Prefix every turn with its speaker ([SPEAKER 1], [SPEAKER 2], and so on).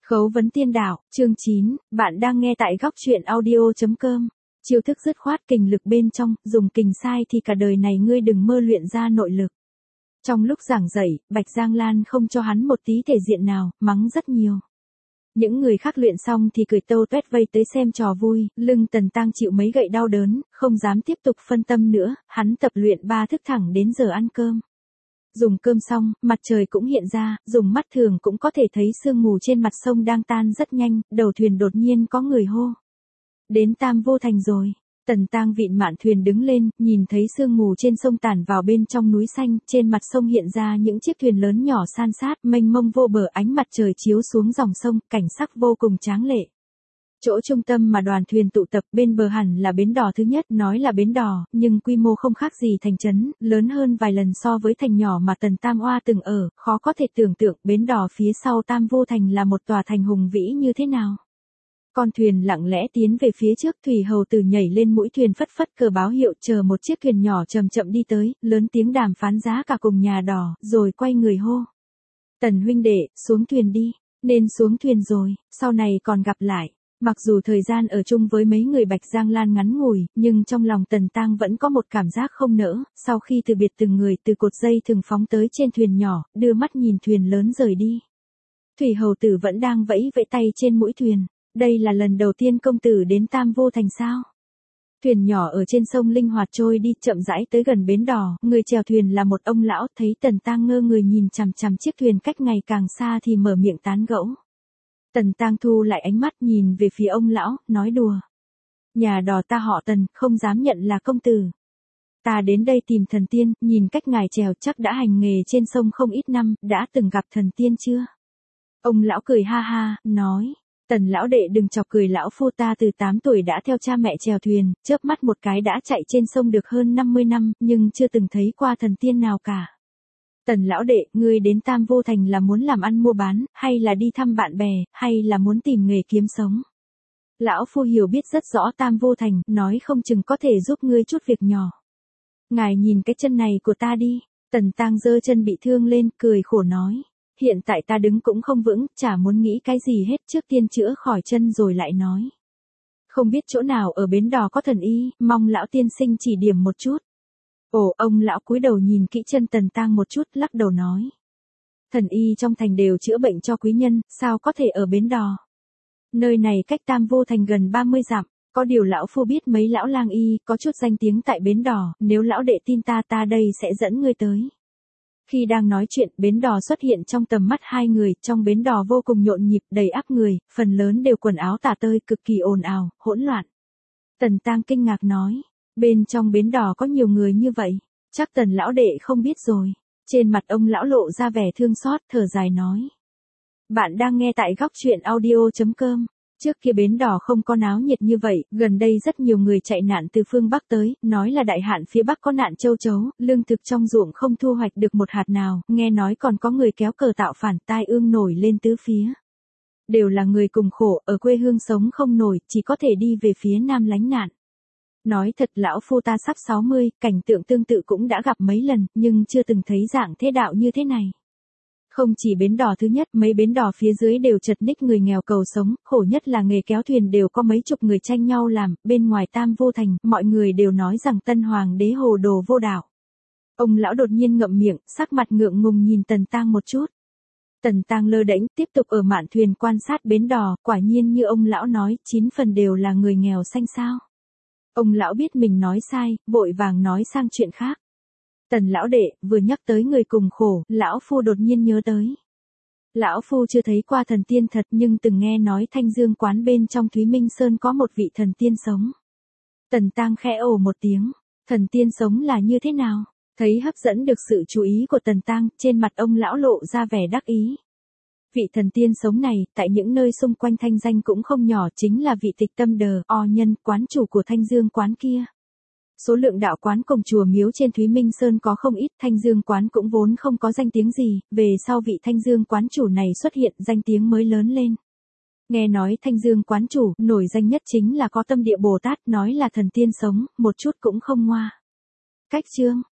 [SPEAKER 1] Khấu vấn tiên đạo, chương 9, bạn đang nghe tại góc truyện audio.com. Chiêu thức dứt khoát kình lực bên trong, dùng kình sai thì cả đời này ngươi đừng mơ luyện ra nội lực. Trong lúc giảng dạy, Bạch Giang Lan không cho hắn một tí thể diện nào, mắng rất nhiều. Những người khác luyện xong thì cười tâu tuét vây tới xem trò vui, lưng Tần Tăng chịu mấy gậy đau đớn, không dám tiếp tục phân tâm nữa, hắn tập luyện 3 thức thẳng đến giờ ăn cơm. Dùng cơm xong, mặt trời cũng hiện ra, dùng mắt thường cũng có thể thấy sương mù trên mặt sông đang tan rất nhanh, đầu thuyền đột nhiên có người hô. Đến Tam Vô Thành rồi. Tần Tang vịn mạn thuyền đứng lên, nhìn thấy sương mù trên sông tản vào bên trong núi xanh, trên mặt sông hiện ra những chiếc thuyền lớn nhỏ san sát, mênh mông vô bờ, ánh mặt trời chiếu xuống dòng sông, cảnh sắc vô cùng tráng lệ. Chỗ trung tâm mà đoàn thuyền tụ tập bên bờ hẳn là bến đò thứ nhất, nói là bến đò, nhưng quy mô không khác gì thành trấn, lớn hơn vài lần so với thành nhỏ mà Tần Tam Oa từng ở, khó có thể tưởng tượng bến đò phía sau Tam Vô Thành là một tòa thành hùng vĩ như thế nào. Con thuyền lặng lẽ tiến về phía trước, thủy hầu tử nhảy lên mũi thuyền phất phất cờ báo hiệu chờ một chiếc thuyền nhỏ chậm chậm đi tới, lớn tiếng đàm phán giá cả cùng nhà đò, rồi quay người hô. Tần huynh đệ, xuống thuyền đi, nên xuống thuyền rồi, sau này còn gặp lại. Mặc dù thời gian ở chung với mấy người Bạch Giang Lan ngắn ngủi, nhưng trong lòng Tần Tang vẫn có một cảm giác không nỡ, sau khi từ biệt từng người từ cột dây thường phóng tới trên thuyền nhỏ, đưa mắt nhìn thuyền lớn rời đi. Thủy hầu tử vẫn đang vẫy vẫy tay trên mũi thuyền, đây là lần đầu tiên công tử đến Tam Vô Thành sao? Thuyền nhỏ ở trên sông linh hoạt trôi đi chậm rãi tới gần bến đò, người chèo thuyền là một ông lão, thấy Tần Tang ngơ người nhìn chằm chằm chiếc thuyền cách ngày càng xa thì mở miệng tán gẫu. Tần Tang thu lại ánh mắt nhìn về phía ông lão, nói đùa. Nhà đò ta họ Tần, không dám nhận là công tử. Ta đến đây tìm thần tiên, nhìn cách ngài chèo chắc đã hành nghề trên sông không ít năm, đã từng gặp thần tiên chưa? Ông lão cười ha ha, nói. Tần lão đệ đừng chọc cười, lão phu ta từ 8 tuổi đã theo cha mẹ chèo thuyền, chớp mắt một cái đã chạy trên sông được hơn 50 năm, nhưng chưa từng thấy qua thần tiên nào cả. Tần lão đệ, ngươi đến Tam Vô Thành là muốn làm ăn mua bán, hay là đi thăm bạn bè, hay là muốn tìm nghề kiếm sống? Lão phu hiểu biết rất rõ Tam Vô Thành, nói không chừng có thể giúp ngươi chút việc nhỏ. Ngài nhìn cái chân này của ta đi. Tần Tang giơ chân bị thương lên, cười khổ nói. Hiện tại ta đứng cũng không vững, chả muốn nghĩ cái gì hết, trước tiên chữa khỏi chân rồi lại nói. Không biết chỗ nào ở bến đò có thần y, mong lão tiên sinh chỉ điểm một chút. Ồ, ông lão cúi đầu nhìn kỹ chân Tần Tang một chút, lắc đầu nói. Thần y trong thành đều chữa bệnh cho quý nhân, sao có thể ở bến đò? Nơi này cách Tam Vô Thành gần 30 dặm, có điều lão phu biết mấy lão lang y, có chút danh tiếng tại bến đò, nếu lão đệ tin ta, ta đây sẽ dẫn ngươi tới. Khi đang nói chuyện, bến đò xuất hiện trong tầm mắt hai người, trong bến đò vô cùng nhộn nhịp, đầy ắp người, phần lớn đều quần áo tả tơi, cực kỳ ồn ào, hỗn loạn. Tần Tang kinh ngạc nói. Bên trong bến đò có nhiều người như vậy, chắc Tần lão đệ không biết rồi. Trên mặt ông lão lộ ra vẻ thương xót, thở dài nói. Bạn đang nghe tại góc truyện audio.com. Trước kia bến đò không có náo nhiệt như vậy, gần đây rất nhiều người chạy nạn từ phương Bắc tới, nói là đại hạn phía Bắc có nạn châu chấu, lương thực trong ruộng không thu hoạch được một hạt nào, nghe nói còn có người kéo cờ tạo phản, tai ương nổi lên tứ phía. Đều là người cùng khổ, ở quê hương sống không nổi, chỉ có thể đi về phía Nam lánh nạn. Nói thật lão phu ta sắp 60, cảnh tượng tương tự cũng đã gặp mấy lần, nhưng chưa từng thấy dạng thế đạo như thế này. Không chỉ bến đò thứ nhất, mấy bến đò phía dưới đều chật ních người nghèo cầu sống, khổ nhất là nghề kéo thuyền đều có mấy chục người tranh nhau làm, bên ngoài Tam Vô Thành, mọi người đều nói rằng Tân Hoàng đế hồ đồ vô đạo. Ông lão đột nhiên ngậm miệng, sắc mặt ngượng ngùng nhìn Tần Tang một chút. Tần Tang lơ đễnh, tiếp tục ở mạn thuyền quan sát bến đò, quả nhiên như ông lão nói, 9 phần đều là người nghèo xanh xao. Ông lão biết mình nói sai, vội vàng nói sang chuyện khác. Tần lão đệ, vừa nhắc tới người cùng khổ, lão phu đột nhiên nhớ tới. Lão phu chưa thấy qua thần tiên thật nhưng từng nghe nói Thanh Dương quán bên trong Thúy Minh Sơn có một vị thần tiên sống. Tần Tang khẽ ồ một tiếng, thần tiên sống là như thế nào? Thấy hấp dẫn được sự chú ý của Tần Tang, trên mặt ông lão lộ ra vẻ đắc ý. Vị thần tiên sống này, tại những nơi xung quanh thanh danh cũng không nhỏ, chính là vị Tịch Tâm Đờ, nhân, quán chủ của Thanh Dương quán kia. Số lượng đạo quán cùng chùa miếu trên Thúy Minh Sơn có không ít, Thanh Dương quán cũng vốn không có danh tiếng gì, về sau vị Thanh Dương quán chủ này xuất hiện, danh tiếng mới lớn lên. Nghe nói Thanh Dương quán chủ, nổi danh nhất chính là có Tâm Địa Bồ Tát, nói là thần tiên sống, một chút cũng không ngoa. Cách chương